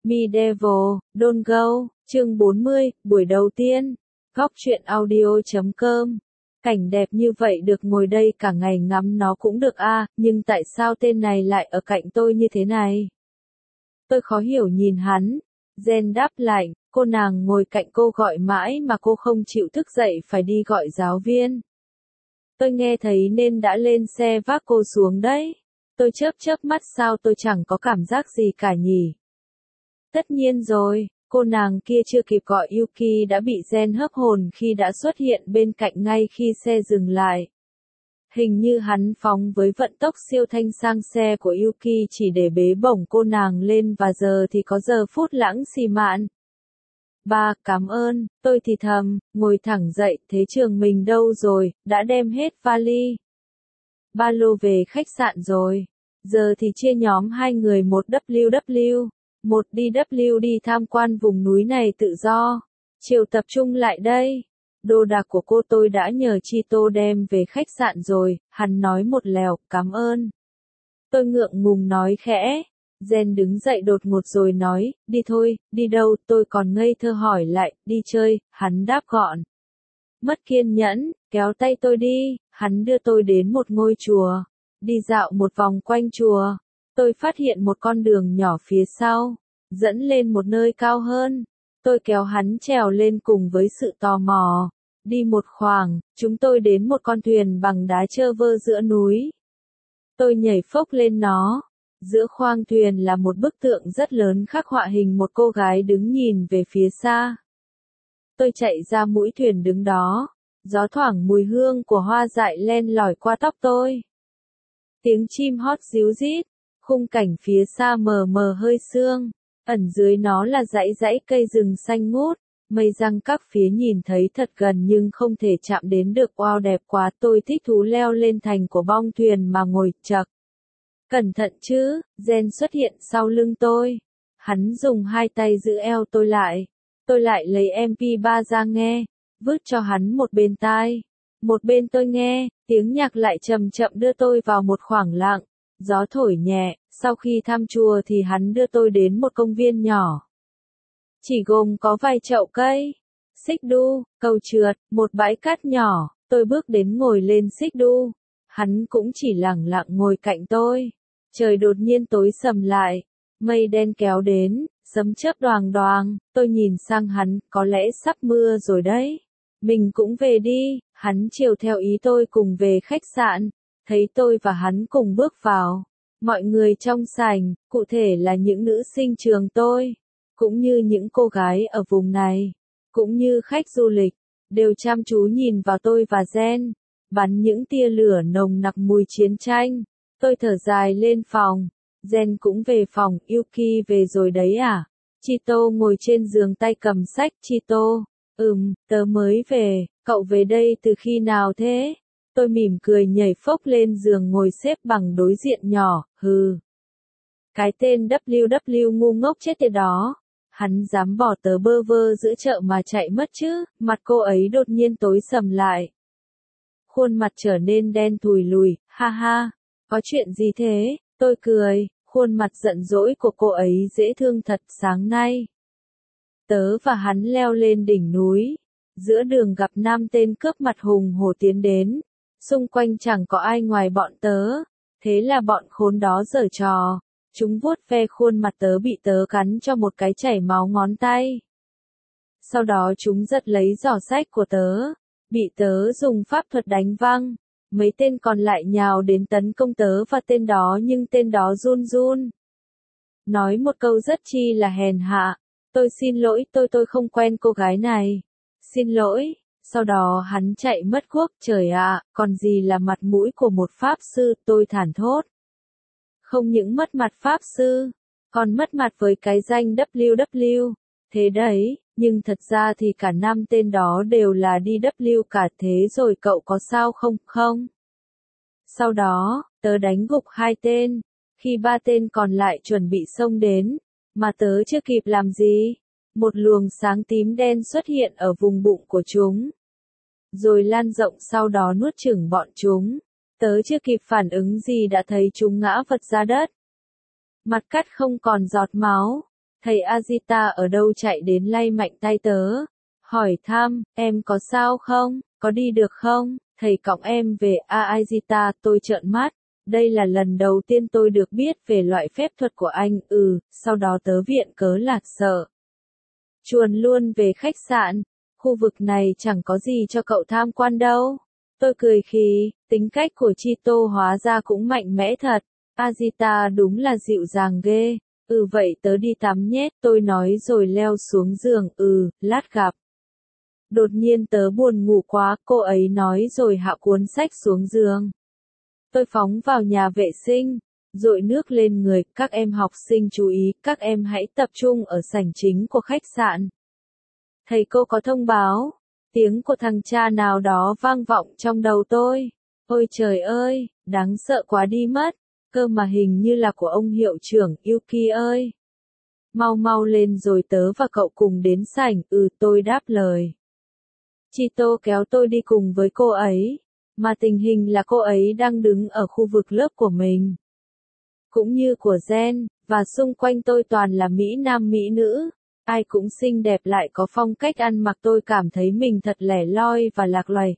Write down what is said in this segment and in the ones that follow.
Medieval, Don't Go, chương 40, buổi đầu tiên. Góc truyện audio.com. Cảnh đẹp như vậy được ngồi đây cả ngày ngắm nó cũng được a, nhưng tại sao tên này lại ở cạnh tôi như thế này? Tôi khó hiểu nhìn hắn. Jen đáp lại, cô nàng ngồi cạnh cô gọi mãi mà cô không chịu thức dậy phải đi gọi giáo viên. Tôi nghe thấy nên đã lên xe vác cô xuống đấy. Tôi chớp mắt sao tôi chẳng có cảm giác gì cả nhỉ? Tất nhiên rồi, cô nàng kia chưa kịp gọi Yuki đã bị Jen hớp hồn khi đã xuất hiện bên cạnh ngay khi xe dừng lại. Hình như hắn phóng với vận tốc siêu thanh sang xe của Yuki chỉ để bế bổng cô nàng lên và giờ thì có giờ phút lãng xì mạn. Ba, cảm ơn, tôi thì thầm, ngồi thẳng dậy, thế trường mình đâu rồi, đã đem hết vali. Ba lô về khách sạn rồi. Giờ thì chia nhóm hai người một WW. Một DW đi tham quan vùng núi này tự do. Chiều tập trung lại đây. Đồ đạc của cô tôi đã nhờ Chito đem về khách sạn rồi, hắn nói một lèo, cảm ơn. Tôi ngượng ngùng nói khẽ. Jen đứng dậy đột ngột rồi nói, đi thôi, đi đâu, tôi còn ngây thơ hỏi lại, đi chơi, hắn đáp gọn. Mất kiên nhẫn, kéo tay tôi đi, hắn đưa tôi đến một ngôi chùa. Đi dạo một vòng quanh chùa. Tôi phát hiện một con đường nhỏ phía sau, dẫn lên một nơi cao hơn. Tôi kéo hắn trèo lên cùng với sự tò mò. Đi một khoảng, chúng tôi đến một con thuyền bằng đá trơ vơ giữa núi. Tôi nhảy phốc lên nó. Giữa khoang thuyền là một bức tượng rất lớn khắc họa hình một cô gái đứng nhìn về phía xa. Tôi chạy ra mũi thuyền đứng đó. Gió thoảng mùi hương của hoa dại len lỏi qua tóc tôi. Tiếng chim hót ríu rít. Khung cảnh phía xa mờ mờ hơi sương, ẩn dưới nó là dãy dãy cây rừng xanh ngút, mây răng các phía nhìn thấy thật gần nhưng không thể chạm đến được. Wow, đẹp quá, tôi thích thú leo lên thành của bong thuyền mà ngồi chậc. Cẩn thận chứ, Jen xuất hiện sau lưng tôi. Hắn dùng hai tay giữ eo tôi lại lấy MP3 ra nghe, vứt cho hắn một bên tai. Một bên tôi nghe, tiếng nhạc lại chậm chậm đưa tôi vào một khoảng lặng. Gió thổi nhẹ, sau khi thăm chùa thì hắn đưa tôi đến một công viên nhỏ. Chỉ gồm có vài chậu cây, xích đu, cầu trượt, một bãi cát nhỏ. Tôi bước đến ngồi lên xích đu. Hắn cũng chỉ lẳng lặng ngồi cạnh tôi. Trời đột nhiên tối sầm lại. Mây đen kéo đến, sấm chớp đoàng đoàng. Tôi nhìn sang hắn, có lẽ sắp mưa rồi đấy. Mình cũng về đi. Hắn chiều theo ý tôi cùng về khách sạn. Thấy tôi và hắn cùng bước vào. Mọi người trong sảnh, cụ thể là những nữ sinh trường tôi, cũng như những cô gái ở vùng này, cũng như khách du lịch, đều chăm chú nhìn vào tôi và Jen, bắn những tia lửa nồng nặc mùi chiến tranh. Tôi thở dài lên phòng. Jen cũng về phòng. Yuki về rồi đấy à? Chito ngồi trên giường tay cầm sách. Chito, tớ mới về, cậu về đây từ khi nào thế? Tôi mỉm cười nhảy phốc lên giường ngồi xếp bằng đối diện nhỏ, hừ. Cái tên WW ngu ngốc chết tiệt đó. Hắn dám bỏ tớ bơ vơ giữa chợ mà chạy mất chứ? Mặt cô ấy đột nhiên tối sầm lại. Khuôn mặt trở nên đen thùi lùi, ha ha. Có chuyện gì thế? Tôi cười, khuôn mặt giận dỗi của cô ấy dễ thương thật. Sáng nay, tớ và hắn leo lên đỉnh núi. Giữa đường gặp 5 tên cướp mặt hùng hổ tiến đến. Xung quanh chẳng có ai ngoài bọn tớ. Thế là bọn khốn đó giở trò. Chúng vuốt ve khuôn mặt tớ bị tớ cắn cho một cái chảy máu ngón tay. Sau đó chúng giật lấy giỏ sách của tớ. Bị tớ dùng pháp thuật đánh văng. Mấy tên còn lại nhào đến tấn công tớ và tên đó nhưng tên đó run run. Nói một câu rất chi là hèn hạ. Tôi xin lỗi, tôi không quen cô gái này. Xin lỗi. Sau đó hắn chạy mất guốc. Trời ạ, còn gì là mặt mũi của một pháp sư, tôi thản thốt. Không những mất mặt pháp sư, còn mất mặt với cái danh WW. Thế đấy, nhưng thật ra thì cả 5 tên đó đều là DW cả. Thế rồi cậu có sao không? Không. Sau đó, tớ đánh gục 2 tên, khi 3 tên còn lại chuẩn bị xông đến, mà tớ chưa kịp làm gì. Một luồng sáng tím đen xuất hiện ở vùng bụng của chúng. Rồi lan rộng sau đó nuốt chửng bọn chúng. Tớ chưa kịp phản ứng gì đã thấy chúng ngã vật ra đất. Mặt cắt không còn giọt máu. Thầy Ajita ở đâu chạy đến lay mạnh tay tớ. Hỏi thăm, em có sao không, có đi được không, thầy cõng em về. Ajita, tôi trợn mắt. Đây là lần đầu tiên tôi được biết về loại phép thuật của anh. Sau đó tớ viện cớ là sợ. Chuồn luôn về khách sạn. Khu vực này chẳng có gì cho cậu tham quan đâu. Tôi cười khí, tính cách của Chito hóa ra cũng mạnh mẽ thật. Ajita đúng là dịu dàng ghê. Vậy tớ đi tắm nhé, tôi nói rồi leo xuống giường. Lát gặp. Đột nhiên tớ buồn ngủ quá, cô ấy nói rồi hạ cuốn sách xuống giường. Tôi phóng vào nhà vệ sinh, dội nước lên người. Các em học sinh chú ý, các em hãy tập trung ở sảnh chính của khách sạn. Thầy cô có thông báo. Tiếng của thằng cha nào đó vang vọng trong đầu tôi. Ôi trời ơi, đáng sợ quá đi mất. Cơ mà hình như là của ông hiệu trưởng. Yuki ơi, mau mau lên rồi tớ và cậu cùng đến sảnh. Tôi đáp lời. Chito kéo tôi đi cùng với cô ấy. Mà tình hình là cô ấy đang đứng ở khu vực lớp của mình. Cũng như của Gen, và xung quanh tôi toàn là Mỹ Nam Mỹ nữ. Ai cũng xinh đẹp lại có phong cách ăn mặc, tôi cảm thấy mình thật lẻ loi và lạc loài.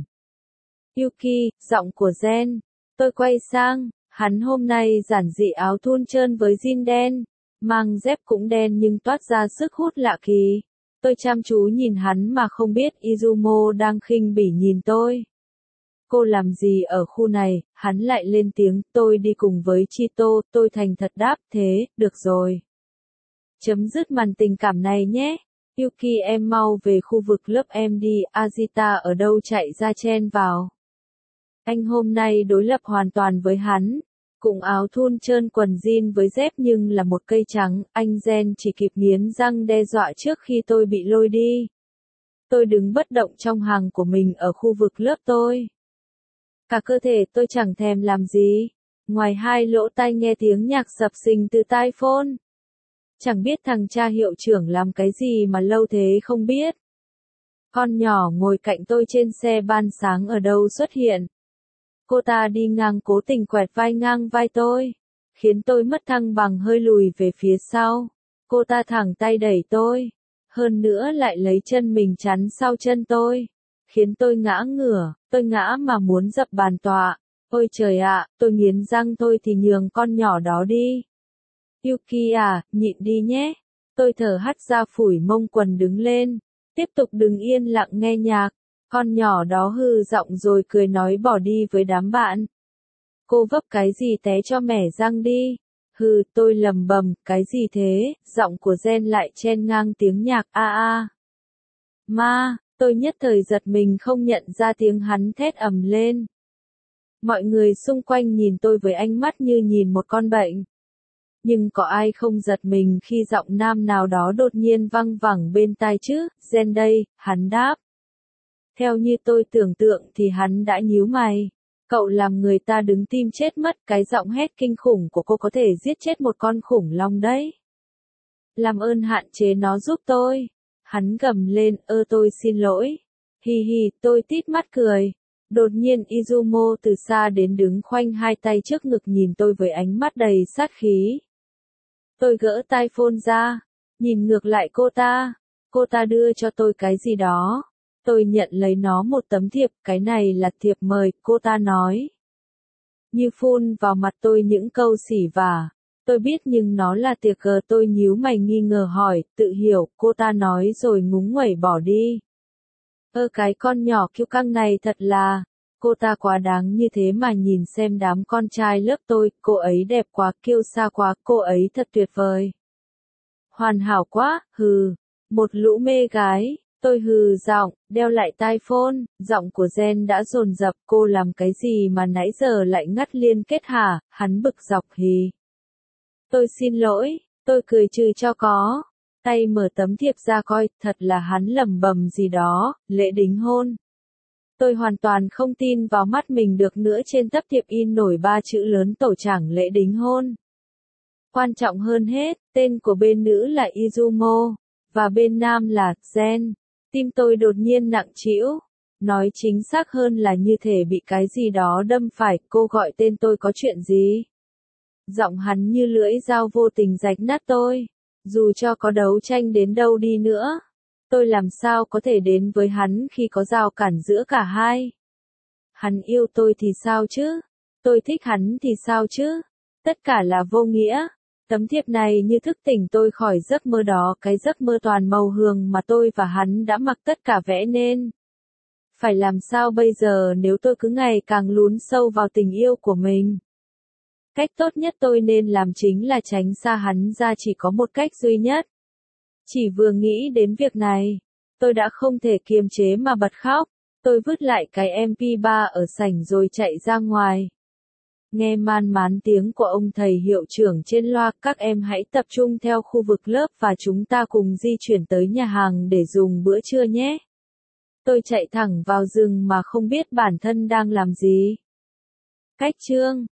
Yuki, giọng của Gen. Tôi quay sang, hắn hôm nay giản dị áo thun trơn với jean đen, mang dép cũng đen nhưng toát ra sức hút lạ kỳ. Tôi chăm chú nhìn hắn mà không biết Izumo đang khinh bỉ nhìn tôi. Cô làm gì ở khu này, hắn lại lên tiếng. Tôi đi cùng với Chito, tôi thành thật đáp. Thế, được rồi. Chấm dứt màn tình cảm này nhé. Yuki, em mau về khu vực lớp em đi. Ajita ở đâu chạy ra chen vào. Anh hôm nay đối lập hoàn toàn với hắn. Cùng áo thun trơn quần jean với dép nhưng là một cây trắng. Anh Gen chỉ kịp nghiến răng đe dọa trước khi tôi bị lôi đi. Tôi đứng bất động trong hàng của mình ở khu vực lớp tôi. Cả cơ thể tôi chẳng thèm làm gì. Ngoài hai lỗ tai nghe tiếng nhạc sập sình từ tai phone. Chẳng biết thằng cha hiệu trưởng làm cái gì mà lâu thế không biết. Con nhỏ ngồi cạnh tôi trên xe ban sáng ở đâu xuất hiện. Cô ta đi ngang cố tình quẹt vai ngang vai tôi. Khiến tôi mất thăng bằng hơi lùi về phía sau. Cô ta thẳng tay đẩy tôi. Hơn nữa lại lấy chân mình chắn sau chân tôi. Khiến tôi ngã ngửa, tôi ngã mà muốn dập bàn tọa. Ôi trời ạ, tôi nghiến răng thôi thì nhường con nhỏ đó đi. Yuki à, nhịn đi nhé. Tôi thở hắt ra phủi mông quần đứng lên. Tiếp tục đứng yên lặng nghe nhạc. Con nhỏ đó hư giọng rồi cười nói bỏ đi với đám bạn. Cô vấp cái gì té cho mẻ răng đi. Tôi lầm bầm, cái gì thế, giọng của Gen lại chen ngang tiếng nhạc Ma, tôi nhất thời giật mình không nhận ra tiếng hắn thét ầm lên. Mọi người xung quanh nhìn tôi với ánh mắt như nhìn một con bệnh. Nhưng có ai không giật mình khi giọng nam nào đó đột nhiên văng vẳng bên tai chứ. Gen đây, hắn đáp. Theo như tôi tưởng tượng thì hắn đã nhíu mày. Cậu làm người ta đứng tim chết mất. Cái giọng hét kinh khủng của cô có thể giết chết một con khủng long đấy. Làm ơn hạn chế nó giúp tôi. Hắn gầm lên. Tôi xin lỗi. Hi hi, tôi tít mắt cười. Đột nhiên Izumo từ xa đến đứng khoanh hai tay trước ngực nhìn tôi với ánh mắt đầy sát khí. Tôi gỡ tai phone ra. Nhìn ngược lại cô ta. Cô ta đưa cho tôi cái gì đó. Tôi nhận lấy nó một tấm thiệp, cái này là thiệp mời, cô ta nói. Như phun vào mặt tôi những câu xỉ vả. Tôi biết nhưng nó là tiệc cờ, tôi nhíu mày nghi ngờ hỏi, tự hiểu, cô ta nói rồi ngúng nguẩy bỏ đi. Cái con nhỏ kiêu căng này thật là, cô ta quá đáng như thế mà nhìn xem đám con trai lớp tôi, cô ấy đẹp quá, kiêu sa quá, cô ấy thật tuyệt vời. Hoàn hảo quá, một lũ mê gái. Tôi giọng, đeo lại tai phone, giọng của Gen đã dồn dập, cô làm cái gì mà nãy giờ lại ngắt liên kết hả, hắn bực dọc hì. Tôi xin lỗi, tôi cười trừ cho có, tay mở tấm thiệp ra coi, thật là hắn lẩm bẩm gì đó, lễ đính hôn. Tôi hoàn toàn không tin vào mắt mình được nữa, trên tấm thiệp in nổi 3 chữ lớn tổ chảng lễ đính hôn. Quan trọng hơn hết, tên của bên nữ là Izumo, và bên nam là Gen. Tim tôi đột nhiên nặng trĩu. Nói chính xác hơn là như thể bị cái gì đó đâm phải. Cô gọi tên tôi có chuyện gì? Giọng hắn như lưỡi dao vô tình rạch nát tôi. Dù cho có đấu tranh đến đâu đi nữa, tôi làm sao có thể đến với hắn khi có rào cản giữa cả hai. Hắn yêu tôi thì sao chứ? Tôi thích hắn thì sao chứ? Tất cả là vô nghĩa. Tấm thiệp này như thức tỉnh tôi khỏi giấc mơ đó, cái giấc mơ toàn màu hường mà tôi và hắn đã mặc tất cả vẽ nên. Phải làm sao bây giờ nếu tôi cứ ngày càng lún sâu vào tình yêu của mình? Cách tốt nhất tôi nên làm chính là tránh xa hắn ra, chỉ có một cách duy nhất. Chỉ vừa nghĩ đến việc này, tôi đã không thể kiềm chế mà bật khóc. Tôi vứt lại cái MP3 ở sảnh rồi chạy ra ngoài. Nghe man mán tiếng của ông thầy hiệu trưởng trên loa, các em hãy tập trung theo khu vực lớp và chúng ta cùng di chuyển tới nhà hàng để dùng bữa trưa nhé. Tôi chạy thẳng vào rừng mà không biết bản thân đang làm gì. Cách chương